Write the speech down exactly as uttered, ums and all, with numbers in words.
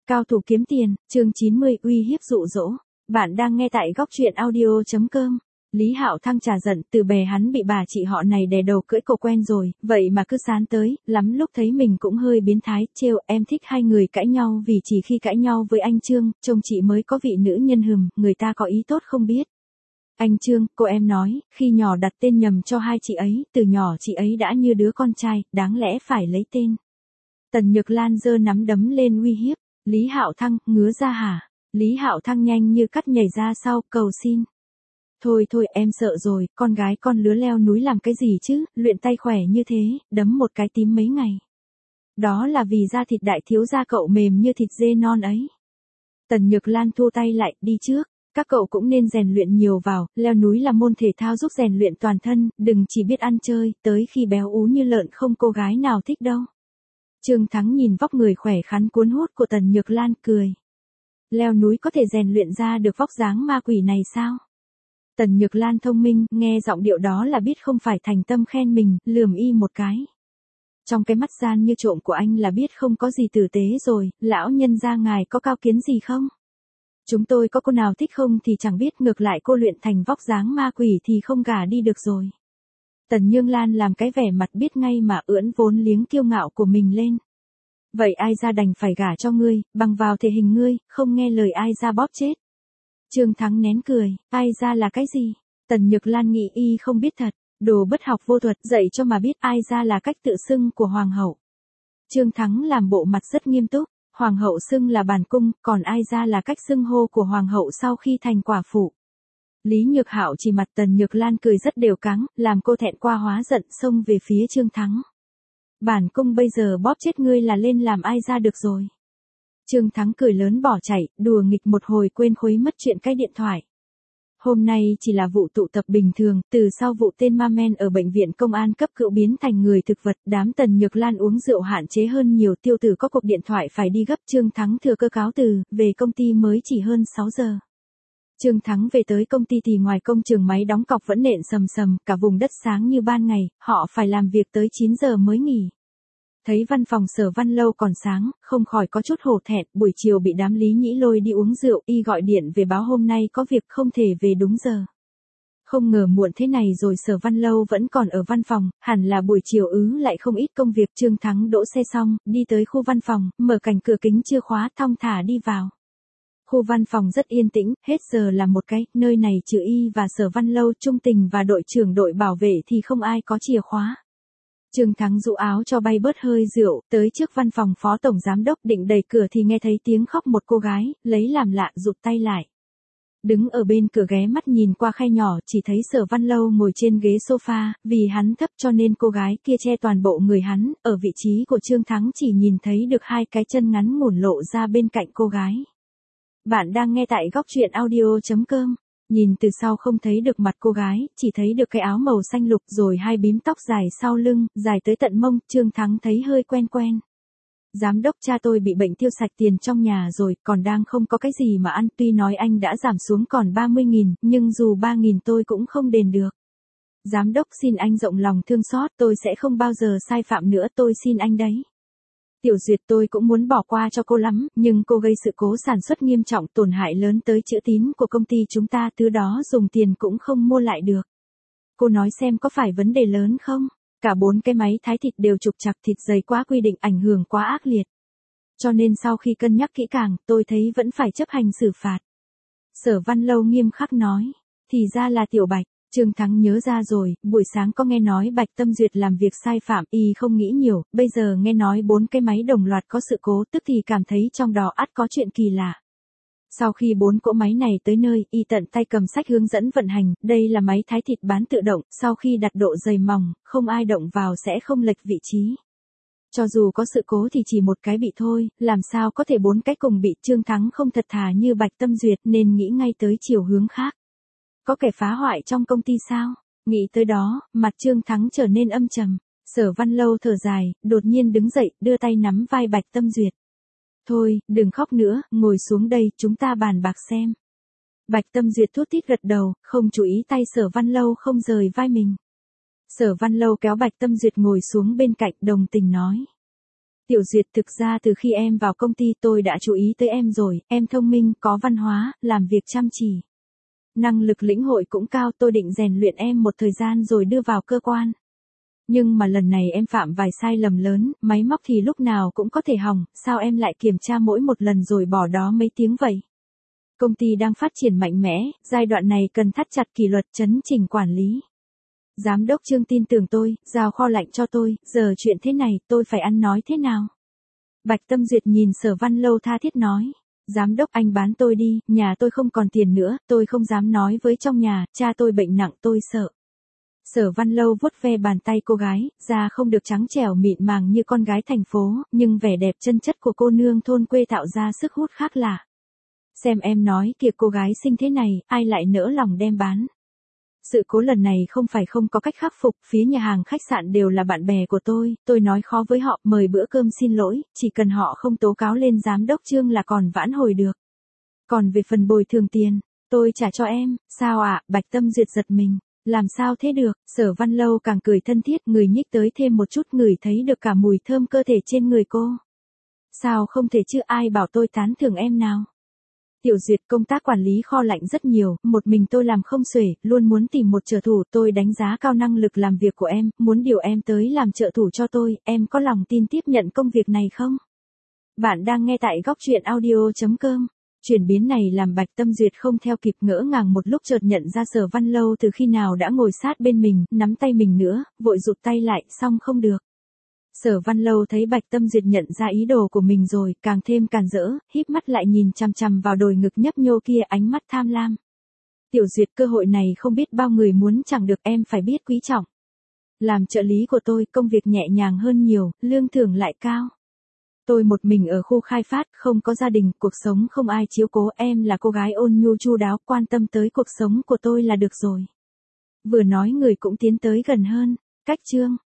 Cao thủ kiếm tiền, chương chín mươi uy hiếp dụ dỗ. Bạn đang nghe tại góc truyện audio chấm com. Lý Hạo Thăng trà giận, từ bè hắn bị bà chị họ này đè đầu cưỡi cổ quen rồi, vậy mà cứ sán tới, lắm lúc thấy mình cũng hơi biến thái, trêu em thích hai người cãi nhau vì chỉ khi cãi nhau với anh Trương, trông chị mới có vị nữ nhân hừm, người ta có ý tốt không biết. Anh Trương, cô em nói, khi nhỏ đặt tên nhầm cho hai chị ấy, từ nhỏ chị ấy đã như đứa con trai, đáng lẽ phải lấy tên. Tần Nhược Lan giơ nắm đấm lên uy hiếp. Lý Hạo Thăng, ngứa ra hả? Lý Hạo Thăng nhanh như cắt nhảy ra sau, cầu xin. Thôi thôi em sợ rồi, con gái con lứa leo núi làm cái gì chứ, luyện tay khỏe như thế, đấm một cái tím mấy ngày. Đó là vì da thịt đại thiếu gia cậu mềm như thịt dê non ấy. Tần Nhược Lan thua tay lại, đi trước. Các cậu cũng nên rèn luyện nhiều vào, leo núi là môn thể thao giúp rèn luyện toàn thân, đừng chỉ biết ăn chơi, tới khi béo ú như lợn không cô gái nào thích đâu. Trương Thắng nhìn vóc người khỏe khoắn cuốn hút của Tần Nhược Lan cười. Leo núi có thể rèn luyện ra được vóc dáng ma quỷ này sao? Tần Nhược Lan thông minh, nghe giọng điệu đó là biết không phải thành tâm khen mình, lườm y một cái. Trong cái mắt gian như trộm của anh là biết không có gì tử tế rồi, lão nhân gia ngài có cao kiến gì không? Chúng tôi có cô nào thích không thì chẳng biết, ngược lại cô luyện thành vóc dáng ma quỷ thì không gả đi được rồi. Tần Nhương Lan làm cái vẻ mặt biết ngay mà ưỡn vốn liếng kiêu ngạo của mình lên. Vậy ai ra đành phải gả cho ngươi, bằng vào thể hình ngươi, không nghe lời ai ra bóp chết. Trương Thắng nén cười, ai ra là cái gì? Tần Nhược Lan nghĩ y không biết thật, đồ bất học vô thuật dạy cho mà biết ai ra là cách tự xưng của hoàng hậu. Trương Thắng làm bộ mặt rất nghiêm túc, hoàng hậu xưng là bản cung, còn ai ra là cách xưng hô của hoàng hậu sau khi thành quả phụ. Lý Nhược Hạo chỉ mặt Tần Nhược Lan cười rất đều cắng, làm cô thẹn qua hóa giận xông về phía Trương Thắng. Bản cung bây giờ bóp chết ngươi là lên làm ai ra được rồi. Trương Thắng cười lớn bỏ chạy, đùa nghịch một hồi quên khuấy mất chuyện cái điện thoại. Hôm nay chỉ là vụ tụ tập bình thường, từ sau vụ tên ma men ở bệnh viện công an cấp cứu biến thành người thực vật, đám Tần Nhược Lan uống rượu hạn chế hơn nhiều, tiêu tử có cuộc điện thoại phải đi gấp. Trương Thắng thừa cơ cáo từ, về công ty mới chỉ hơn sáu giờ. Trương Thắng về tới công ty thì ngoài công trường máy đóng cọc vẫn nện sầm sầm, cả vùng đất sáng như ban ngày, họ phải làm việc tới chín giờ mới nghỉ. Thấy văn phòng Sở Văn Lâu còn sáng, không khỏi có chút hổ thẹn, buổi chiều bị đám Lý Nhĩ lôi đi uống rượu, y gọi điện về báo hôm nay có việc không thể về đúng giờ. Không ngờ muộn thế này rồi Sở Văn Lâu vẫn còn ở văn phòng, hẳn là buổi chiều ứ lại không ít công việc. Trương Thắng đỗ xe xong, đi tới khu văn phòng, mở cành cửa kính chưa khóa, thong thả đi vào. Khu văn phòng rất yên tĩnh, hết giờ là một cái, nơi này trừ y và Sở Văn Lâu, Trung Tình và đội trưởng đội bảo vệ thì không ai có chìa khóa. Trương Thắng rũ áo cho bay bớt hơi rượu, tới trước văn phòng phó tổng giám đốc định đẩy cửa thì nghe thấy tiếng khóc một cô gái, lấy làm lạ rụt tay lại. Đứng ở bên cửa ghé mắt nhìn qua khe nhỏ chỉ thấy Sở Văn Lâu ngồi trên ghế sofa, vì hắn thấp cho nên cô gái kia che toàn bộ người hắn, ở vị trí của Trương Thắng chỉ nhìn thấy được hai cái chân ngắn ngủn lộ ra bên cạnh cô gái. Bạn đang nghe tại góc truyện audio chấm com. Nhìn từ sau không thấy được mặt cô gái, chỉ thấy được cái áo màu xanh lục rồi hai bím tóc dài sau lưng, dài tới tận mông. Trương Thắng thấy hơi quen quen. Giám đốc, cha tôi bị bệnh tiêu sạch tiền trong nhà rồi, còn đang không có cái gì mà ăn, tuy nói anh đã giảm xuống còn ba mươi nghìn, nhưng dù ba nghìn tôi cũng không đền được. Giám đốc, xin anh rộng lòng thương xót, tôi sẽ không bao giờ sai phạm nữa, tôi xin anh đấy. Tiểu Duyệt, tôi cũng muốn bỏ qua cho cô lắm, nhưng cô gây sự cố sản xuất nghiêm trọng, tổn hại lớn tới chữ tín của công ty chúng ta, thứ đó dùng tiền cũng không mua lại được. Cô nói xem có phải vấn đề lớn không? Cả bốn cái máy thái thịt đều trục trặc, thịt dày quá quy định, ảnh hưởng quá ác liệt. Cho nên sau khi cân nhắc kỹ càng, tôi thấy vẫn phải chấp hành xử phạt. Sở Văn Lâu nghiêm khắc nói, thì ra là Tiểu Bạch. Trương Thắng nhớ ra rồi, buổi sáng có nghe nói Bạch Tâm Duyệt làm việc sai phạm, y không nghĩ nhiều, bây giờ nghe nói bốn cái máy đồng loạt có sự cố, tức thì cảm thấy trong đó ắt có chuyện kỳ lạ. Sau khi bốn cỗ máy này tới nơi, y tận tay cầm sách hướng dẫn vận hành, đây là máy thái thịt bán tự động, sau khi đặt độ dày mỏng, không ai động vào sẽ không lệch vị trí. Cho dù có sự cố thì chỉ một cái bị thôi, làm sao có thể bốn cái cùng bị. Trương Thắng không thật thà như Bạch Tâm Duyệt nên nghĩ ngay tới chiều hướng khác. Có kẻ phá hoại trong công ty sao? Nghĩ tới đó, mặt Trương Thắng trở nên âm trầm. Sở Văn Lâu thở dài, đột nhiên đứng dậy, đưa tay nắm vai Bạch Tâm Duyệt. Thôi, đừng khóc nữa, ngồi xuống đây, chúng ta bàn bạc xem. Bạch Tâm Duyệt thút thít gật đầu, không chú ý tay Sở Văn Lâu không rời vai mình. Sở Văn Lâu kéo Bạch Tâm Duyệt ngồi xuống bên cạnh, đồng tình nói. Tiểu Duyệt, thực ra từ khi em vào công ty tôi đã chú ý tới em rồi, em thông minh, có văn hóa, làm việc chăm chỉ. Năng lực lĩnh hội cũng cao, tôi định rèn luyện em một thời gian rồi đưa vào cơ quan. Nhưng mà lần này em phạm vài sai lầm lớn, máy móc thì lúc nào cũng có thể hỏng, sao em lại kiểm tra mỗi một lần rồi bỏ đó mấy tiếng vậy? Công ty đang phát triển mạnh mẽ, giai đoạn này cần thắt chặt kỷ luật, chấn chỉnh quản lý. Giám đốc Trương tin tưởng tôi, giao kho lạnh cho tôi, giờ chuyện thế này, tôi phải ăn nói thế nào? Bạch Tâm Duyệt nhìn Sở Văn Lâu tha thiết nói. Giám đốc, anh bán tôi đi, nhà tôi không còn tiền nữa, tôi không dám nói với trong nhà, cha tôi bệnh nặng, tôi sợ. Sở Văn Lâu vuốt ve bàn tay cô gái, da không được trắng trẻo mịn màng như con gái thành phố, nhưng vẻ đẹp chân chất của cô nương thôn quê tạo ra sức hút khác lạ. Xem em nói kìa, cô gái xinh thế này, ai lại nỡ lòng đem bán. Sự cố lần này không phải không có cách khắc phục, phía nhà hàng khách sạn đều là bạn bè của tôi, tôi nói khó với họ, mời bữa cơm xin lỗi, chỉ cần họ không tố cáo lên giám đốc Trương là còn vãn hồi được. Còn về phần bồi thường tiền, tôi trả cho em, sao ạ? À? Bạch Tâm Duyệt giật mình, làm sao thế được? Sở Văn Lâu càng cười thân thiết, người nhích tới thêm một chút, người thấy được cả mùi thơm cơ thể trên người cô. Sao không thể chứ, ai bảo tôi tán thưởng em nào? Tiểu Duyệt, công tác quản lý kho lạnh rất nhiều, một mình tôi làm không xuể, luôn muốn tìm một trợ thủ, tôi đánh giá cao năng lực làm việc của em, muốn điều em tới làm trợ thủ cho tôi, em có lòng tin tiếp nhận công việc này không? Bạn đang nghe tại góc truyện audio chấm com. Chuyển biến này làm Bạch Tâm Duyệt không theo kịp, ngỡ ngàng một lúc chợt nhận ra Sở Văn Lâu từ khi nào đã ngồi sát bên mình, nắm tay mình nữa, vội rụt tay lại, xong không được. Sở Văn Lâu thấy Bạch Tâm Duyệt nhận ra ý đồ của mình rồi, càng thêm càn rỡ, híp mắt lại nhìn chằm chằm vào đồi ngực nhấp nhô kia, ánh mắt tham lam. Tiểu Duyệt, cơ hội này không biết bao người muốn chẳng được, em phải biết quý trọng. Làm trợ lý của tôi, công việc nhẹ nhàng hơn nhiều, lương thưởng lại cao. Tôi một mình ở khu khai phát, không có gia đình, cuộc sống không ai chiếu cố, em là cô gái ôn nhu chu đáo, quan tâm tới cuộc sống của tôi là được rồi. Vừa nói người cũng tiến tới gần hơn, cách Trương.